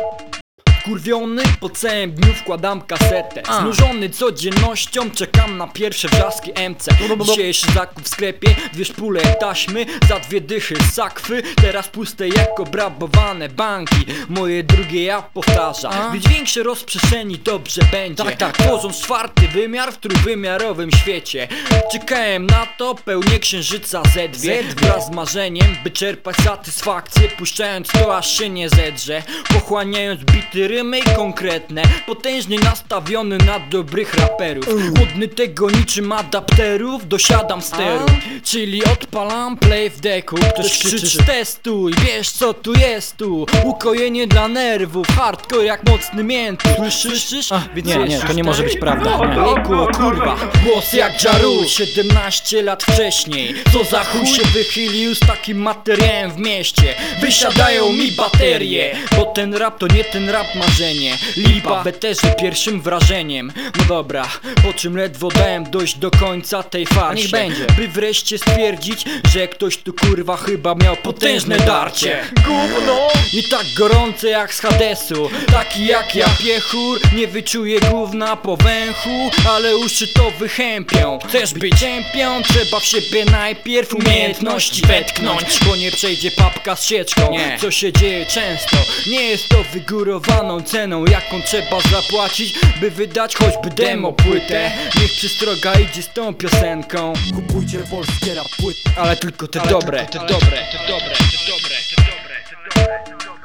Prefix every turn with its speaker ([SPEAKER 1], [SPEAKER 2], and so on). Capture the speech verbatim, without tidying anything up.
[SPEAKER 1] Kurwiony po całym dniu wkładam kasetę. Znużony codziennością czekam na pierwsze wrzaski M C. Dzisiejszy zakup w sklepie, dwie szpule taśmy za dwie dychy sakwy. Teraz puste jak obrabowane banki. Moje drugie ja powtarza. Być większe rozprzestrzeni dobrze będzie. Tak, tak, tworząc czwarty wymiar w trójwymiarowym świecie. Czekałem na to pełnię księżyca Z dwa wraz z marzeniem, by czerpać satysfakcję, puszczając to aż się nie zedrze. Pochłaniając bity rymy konkretne, potężnie nastawiony na dobrych raperów. Głodny tego niczym adapterów, dosiadam steru. Czyli odpalam play w deku. Ktoś krzyczy testuj, wiesz co tu jest tu. Ukojenie dla nerwów, hardcore jak mocny mięt. Słyszysz?
[SPEAKER 2] Nie, nie, to nie może być prawda.
[SPEAKER 1] Ojku, kurwa, głos jak Jaru. siedemnaście lat wcześniej, co za chuj się wychylił z takim materiałem w mieście. Wysiadają mi baterie, bo ten rap to nie ten rap marzenie. Lipa w eterze pierwszym wrażeniem. No dobra, po czym ledwo dałem dojść do końca tej farsie.
[SPEAKER 2] Niech będzie.
[SPEAKER 1] By wreszcie stwierdzić, że ktoś tu kurwa chyba miał potężne darcie. Gówno! Nie tak gorące jak z Hadesu. Taki jak ja piechur, nie wyczuje gówna po węchu, ale uszy to wychępią. Chcesz być czempion? Trzeba w siebie najpierw umiejętności wetknąć, bo nie przejdzie papka z sieczką. Nie. Co się dzieje często, nie jest to wygórowaną ceną, jaką trzeba zapłacić, by wydać choćby demo płytę. Niech przystroga idzie z tą piosenką.
[SPEAKER 3] Kupujcie polskie rap płyty.
[SPEAKER 1] Ale tylko te dobre, te dobre, te dobre, te dobre, te dobre, te dobre.